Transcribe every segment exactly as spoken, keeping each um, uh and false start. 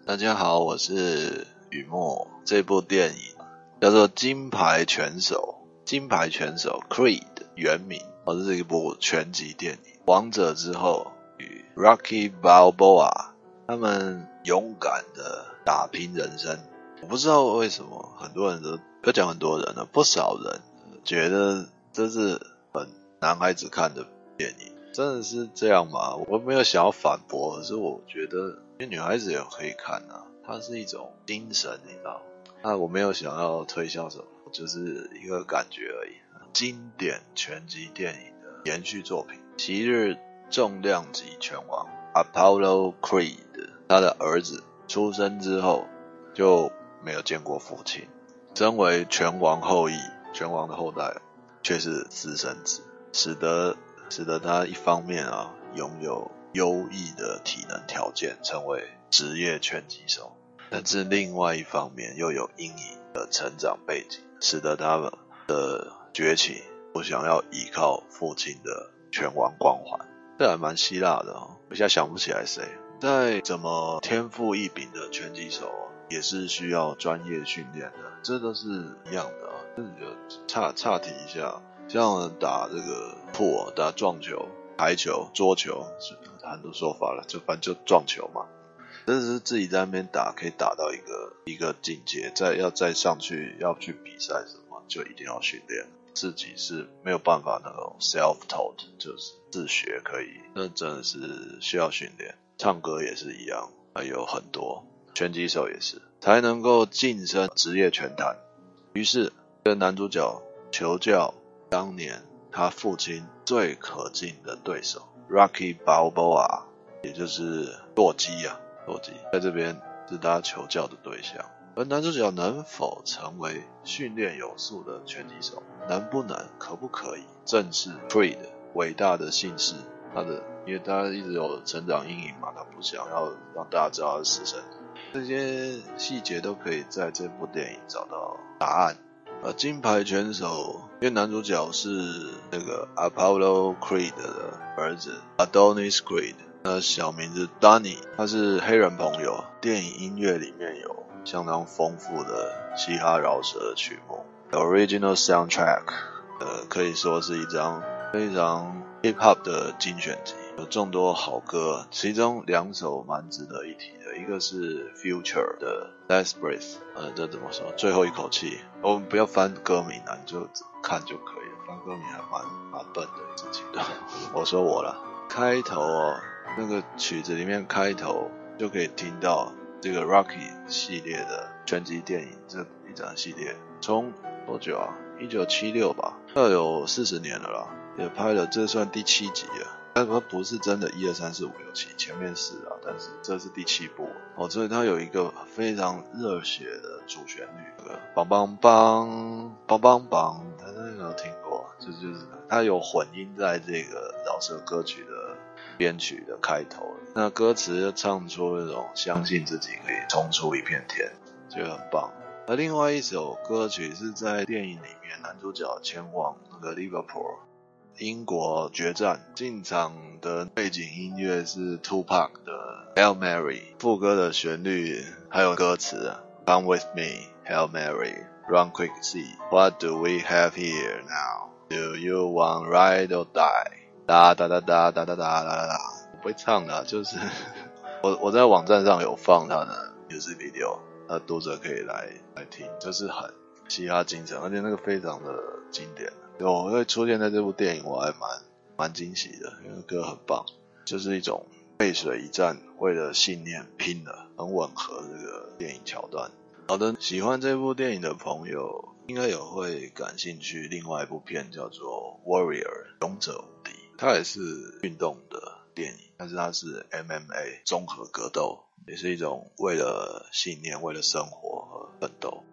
大家好，我是雨墨。这部电影叫做《金牌拳手》，金牌拳手 Creed 原名，哦，这是一部拳击电影。王者之后与 Rocky Balboa 他们勇敢的打拼人生。我不知道为什么很多人都不要讲很多人了，不少人觉得这是很男孩子看的电影。真的是这样吗？我没有想要反驳，可是我觉得因为女孩子也可以看啊，它是一种精神，你知道。那我没有想要推销什么，就是一个感觉而已。经典拳击电影的延续作品，昔日重量级拳王 Apollo Creed 他的儿子出生之后就没有见过父亲，身为拳王后裔，拳王的后代却是私生子，使得使得他一方面啊拥有优异的体能条件，成为职业拳击手，但是另外一方面又有阴影的成长背景，使得他们的崛起不想要依靠父亲的拳王光环。这还蛮希腊的哦，我现在想不起来谁。再怎么天赋异禀的拳击手也是需要专业训练的，这都是一样的啊。这就岔岔题一下，像打这个破、打撞球、排球、桌球，很多说法了，就反正就撞球嘛。这是自己在那边打，可以打到一个一个境界，再要再上去要去比赛什么，就一定要训练。自己是没有办法那种 self-taught， 就是自学可以，那真的是需要训练。唱歌也是一样，还有很多拳击手也是，才能够晋升职业拳坛。于是跟男主角求教当年他父亲最可敬的对手 Rocky Balboa， 也就是洛基啊，洛基在这边是他求教的对象。而男主角能否成为训练有素的拳击手，能不能，可不可以，正是 Creed 伟大的姓氏，他的因为他一直有成长阴影嘛，他不想要让大家知道他是私生子，这些细节都可以在这部电影找到答案。呃，金牌拳手，因为男主角是那个 Apollo Creed 的儿子 Adonis Creed， 那小名字 Donnie， 他是黑人朋友。电影音乐里面有相当丰富的嘻哈饶舌的曲目 ，Original Soundtrack， 呃，可以说是一张非常 Hip Hop 的精选集，有众多好歌，其中两首蛮值得一提的，一个是 Future 的 Last Breath， 呃，这怎么说？最后一口气。我们不要翻歌名啊，你就看就可以了，翻歌名还蛮蛮笨的事情。我说我啦，开头哦，那个曲子里面开头就可以听到这个 Rocky 系列的拳击电影，这一整系列从多久啊？一九七六吧，要有四十年了啦，也拍了，这算第七集了。但它不是真的一二三四五六七，前面是啊，但是这是第七部哦，所以它有一个非常热血的主旋律，那个梆梆梆梆梆梆，大家有没有听过？就就是它有混音在这个饶舌歌曲的编曲的开头，那歌词就唱出那种相信自己可以冲出一片天，觉得很棒。而另外一首歌曲是在电影里面，男主角前往那个 Liverpool。英国决战进场的背景音乐是 Tupac 的 Hail Mary， 副歌的旋律还有歌词 Come with me, Hail Mary, run quick see, what do we have here now? Do you want ride or die? 哒哒哒哒哒哒哒哒哒，我不会唱的、啊，就是我我在网站上有放他的 music video， 那读者可以来来听，就是很嘻哈精神，而且那个非常的经典。我会出现在这部电影，我还蛮蛮惊喜的，因为歌很棒，就是一种背水一战，为了信念拼了，很吻合这个电影桥段。好的，喜欢这部电影的朋友应该也会感兴趣另外一部片叫做 Warrior 勇者无敌，它也是运动的电影，但是它是 M M A 综合格斗，也是一种为了信念，为了生活而奋斗。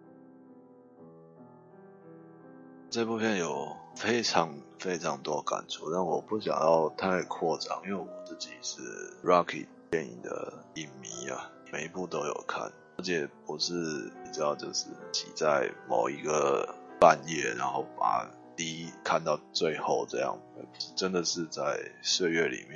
这部片有非常非常多感触，但我不想要太扩张，因为我自己是 Rocky 电影的影迷啊，每一部都有看，而且不是你知道就是挤在某一个半夜，然后把第一看到最后这样，真的是在岁月里面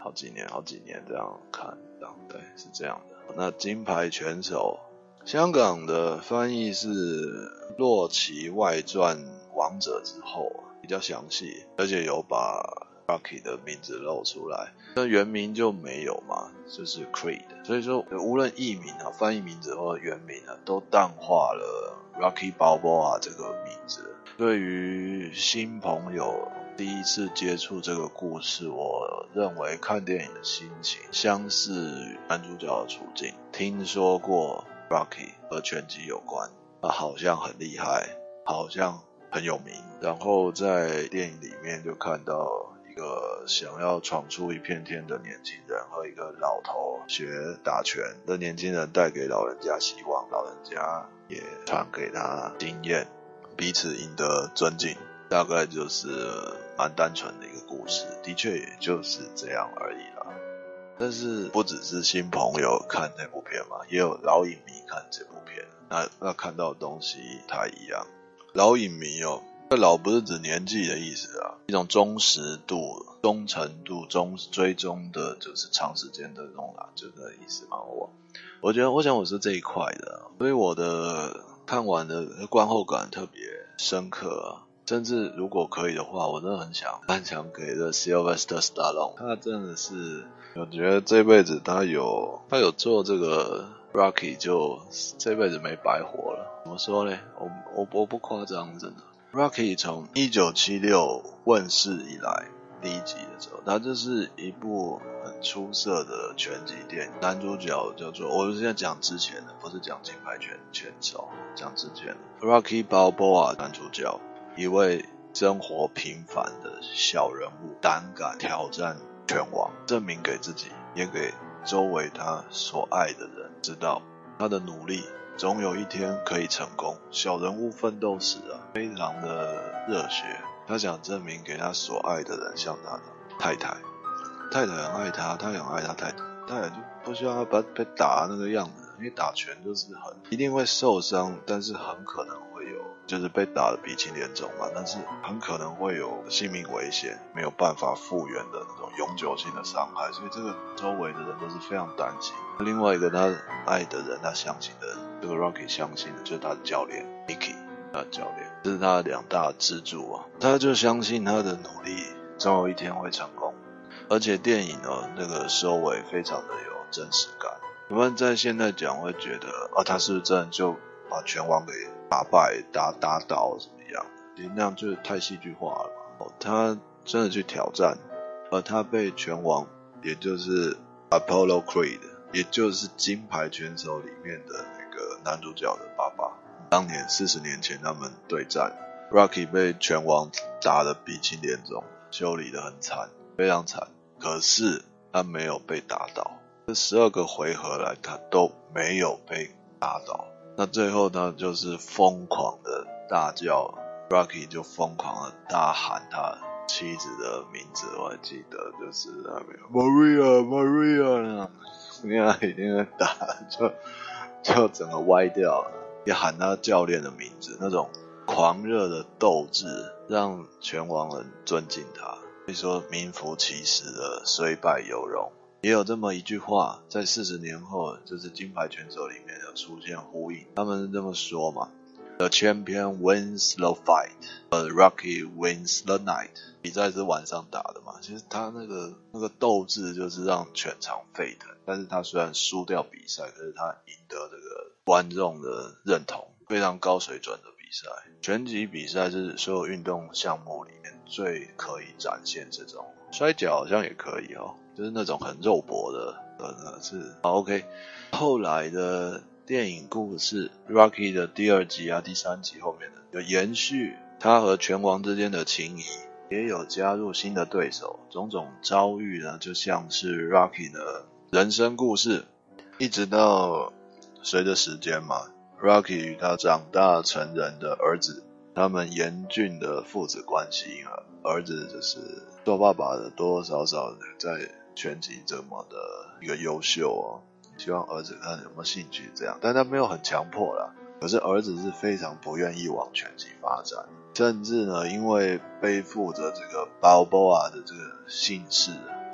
好几年好几年这样看，这样对，是这样的。那金牌拳手，香港的翻译是洛奇外传王者之后，比较详细，而且有把 Rocky 的名字露出来，那原名就没有嘛，就是 Creed。所以说，无论译名啊、翻译名字或原名啊，都淡化了 Rocky Balboa 这个名字。对于新朋友第一次接触这个故事，我认为看电影的心情相似于男主角的处境。听说过 Rocky 和拳击有关，啊，好像很厉害，好像很有名。然后在电影里面就看到一个想要闯出一片天的年轻人和一个老头学打拳的年轻人，带给老人家希望，老人家也传给他经验，彼此赢得尊敬。大概就是蛮单纯的一个故事，的确也就是这样而已啦。但是不只是新朋友看这部片嘛，也有老影迷看这部片，那那看到的东西不太一样。老影迷哦，这老不是指年纪的意思啊，一种忠实度、忠诚度、忠追踪的，就是长时间的那种啦，就这个意思嘛。我我觉得，我想我是这一块的，所以我的看完的观后感特别深刻啊。甚至如果可以的话，我真的很想颁奖给了 Sylvester Stallone， 他真的是，我觉得这辈子他有他有做这个 Rocky 就这辈子没白活了。怎么说呢？我我我不夸张，真的。Rocky 从一九七六问世以来，第一集的时候，它就是一部很出色的拳击电影。男主角叫做，我是在讲之前的，不是讲金牌拳拳手，讲之前的 Rocky Balboa 男主角。一位生活平凡的小人物，胆敢挑战拳王，证明给自己，也给周围他所爱的人知道，他的努力总有一天可以成功。小人物奋斗史啊，非常的热血。他想证明给他所爱的人，像他的太太，太太很爱他，他也很爱他太太，太太就不希望他被打那个样子，因为打拳就是很一定会受伤，但是很可能会有。就是被打得鼻青脸肿嘛，但是很可能会有性命危险，没有办法复原的那种永久性的伤害，所以这个周围的人都是非常担心。另外一个他爱的人，他相信的人，这个 Rocky 相信的就是他的教练 Mickey， 他的教练，这是他的两大支柱啊。他就相信他的努力总有一天会成功，而且电影呢那个收尾非常的有真实感。我们在现在讲会觉得啊，他是不是真的就把拳王给打败、打打倒怎么样的？那样就太戏剧化了嘛。他真的去挑战，而他被拳王，也就是 Apollo Creed， 也就是金牌拳手里面的那个男主角的爸爸。当年四十年前他们对战 ，Rocky 被拳王打得鼻青脸肿，修理得很惨，非常惨。可是他没有被打倒，这十二个回合来他都没有被打倒。那最后他就是疯狂的大叫 ，Rocky 就疯狂的大喊他妻子的名字，我还记得就是那边 Maria Maria 那样，因为他一定会打，就就整个歪掉了，也喊他教练的名字，那种狂热的斗志让拳王人尊敬他，所以说名副其实的虽败犹荣。也有这么一句话，在四十年后，就是金牌拳手里面有出现呼应，他们是这么说嘛 ：The champion wins the fight, but Rocky wins the night。比赛是晚上打的嘛，其实他那个那个斗志就是让全场沸腾。但是他虽然输掉比赛，可是他赢得这个观众的认同，非常高水准的比赛。拳击比赛是所有运动项目里面最可以展现这种，摔跤好像也可以哦。就是那种很肉搏的，呃，是好 OK。后来的电影故事 ，Rocky 的第二集啊、第三集后面的有延续他和拳王之间的情谊，也有加入新的对手，种种遭遇呢，就像是 Rocky 的人生故事，一直到随着时间嘛 ，Rocky 与他长大成人的儿子，他们严峻的父子关系啊，儿子就是做爸爸的多多少少的在拳击这么的一个优秀哦，希望儿子看有没有兴趣这样，但他没有很强迫啦。可是儿子是非常不愿意往拳击发展，甚至呢，因为背负着这个 Balboa 的这个姓氏，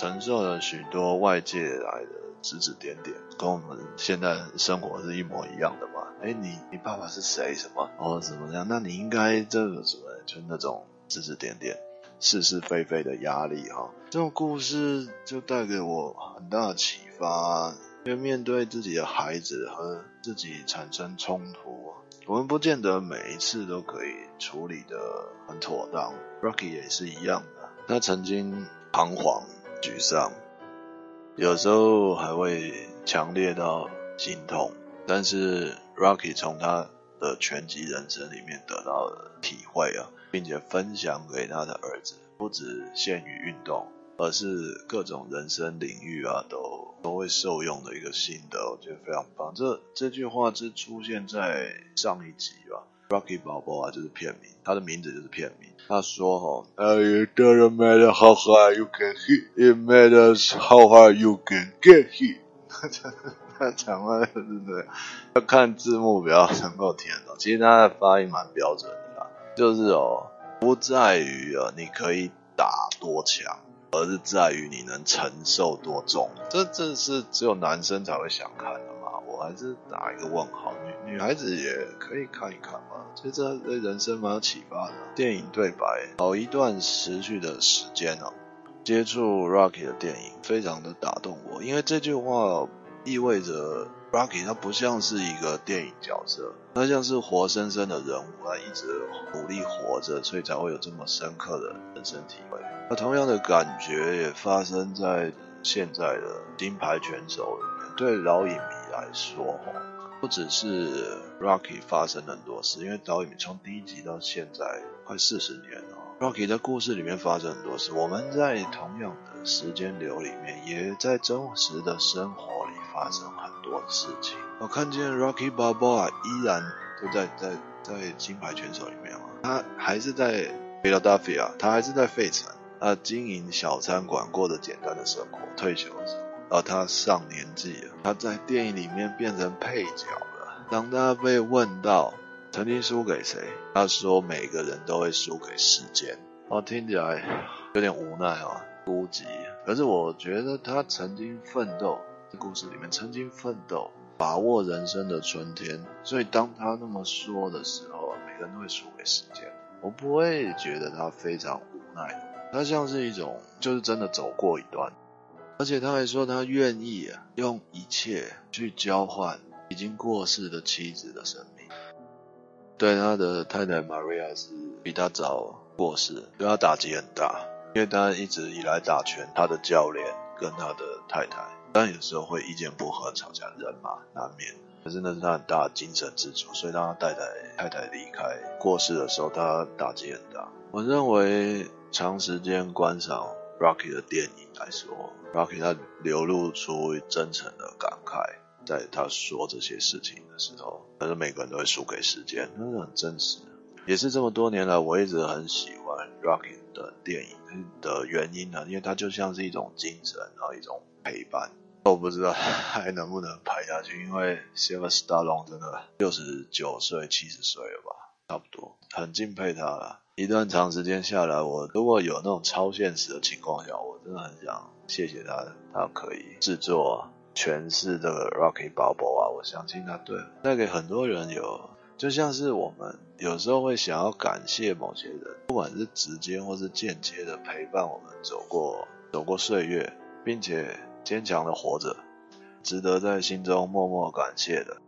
承受了许多外界来的指指点点，跟我们现在生活是一模一样的嘛。诶你你爸爸是谁什么哦怎么样，那你应该这个什么，就那种指指点点是是非非的压力哈。这种故事就带给我很大的启发，因为面对自己的孩子和自己产生冲突，我们不见得每一次都可以处理得很妥当。 Rocky 也是一样的，他曾经彷徨沮丧，有时候还会强烈到心痛，但是 Rocky 从他的拳击人生里面得到了体会啊，并且分享给他的儿子，不只限于运动，而是各种人生领域啊都都会受用的一个心得，我觉得非常棒。这这句话是出现在上一集吧， Rocky Balboa 就是片名，他的名字就是片名。他说齁、uh, It doesn't matter how hard you can hit, it matters how hard you can get hit 他讲话就是这样，要看字幕比较能够听懂，其实他的发音蛮标准的啦，就是哦，不在于啊你可以打多强，而是在于你能承受多重。这这是只有男生才会想看的嘛，我还是打一个问号，女女孩子也可以看一看嘛，其实这对人生蛮有启发的。电影对白好一段持续的时间哦，接触 Rocky 的电影非常的打动我，因为这句话意味着 Rocky 他不像是一个电影角色，他像是活生生的人物，他一直努力活着，所以才会有这么深刻的人生体会。那同样的感觉也发生在现在的金牌拳手里面。对老影迷来说，不只是 Rocky 发生很多事，因为老影迷从第一集到现在快四十年了， Rocky 的故事里面发生很多事，我们在同样的时间流里面，也在真实的生活里发生很多事情。我看见 Rocky Balboa 依然都在在在金牌拳手里面，他还是在 Philadelphia， 他还是在费城，他经营小餐馆，过着简单的生活，退休的时候，而他上年纪了，他在电影里面变成配角了。当他被问到曾经输给谁，他说每个人都会输给时间。哦，听起来有点无奈哦，孤寂。可是我觉得他曾经奋斗，在故事里面曾经奋斗，把握人生的春天，所以当他那么说的时候，每个人都会输给时间。我不会觉得他非常无奈，他像是一种就是真的走过一段，而且他还说他愿意啊用一切去交换已经过世的妻子的生命。对，他的太太 Maria 是比他早过世，对他打击很大，因为他一直以来打拳，他的教练跟他的太太，但有时候会意见不合，吵架，人嘛难免。可是那是他很大的精神支柱，所以当他太太太太离开过世的时候，他打击很大。我认为长时间观赏 Rocky 的电影来说， Rocky 他流露出真诚的感慨，在他说这些事情的时候，但是每个人都会输给时间，那是很真实。也是这么多年来我一直很喜欢 Rocky 的电影的原因呢，因为它就像是一种精神，然后一种陪伴。我不知道还能不能拍下去，因为 Sylvester Stallone 真的六十九岁七十岁了吧，差不多，很敬佩他了。一段长时间下来，我如果有那种超现实的情况下，我真的很想谢谢他，他可以制作诠释这个 Rocky Balboa， 我相信他对带给很多人有，就像是我们有时候会想要感谢某些人，不管是直接或是间接的陪伴我们走过走过岁月，并且坚强的活着，值得在心中默默感谢的。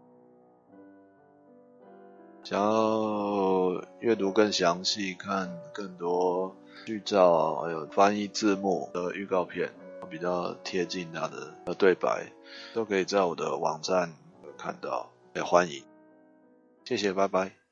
想要阅读更详细，看更多剧照还有翻译字幕的预告片，比较贴近他的对白，都可以在我的网站看到，也欢迎。谢谢，拜拜。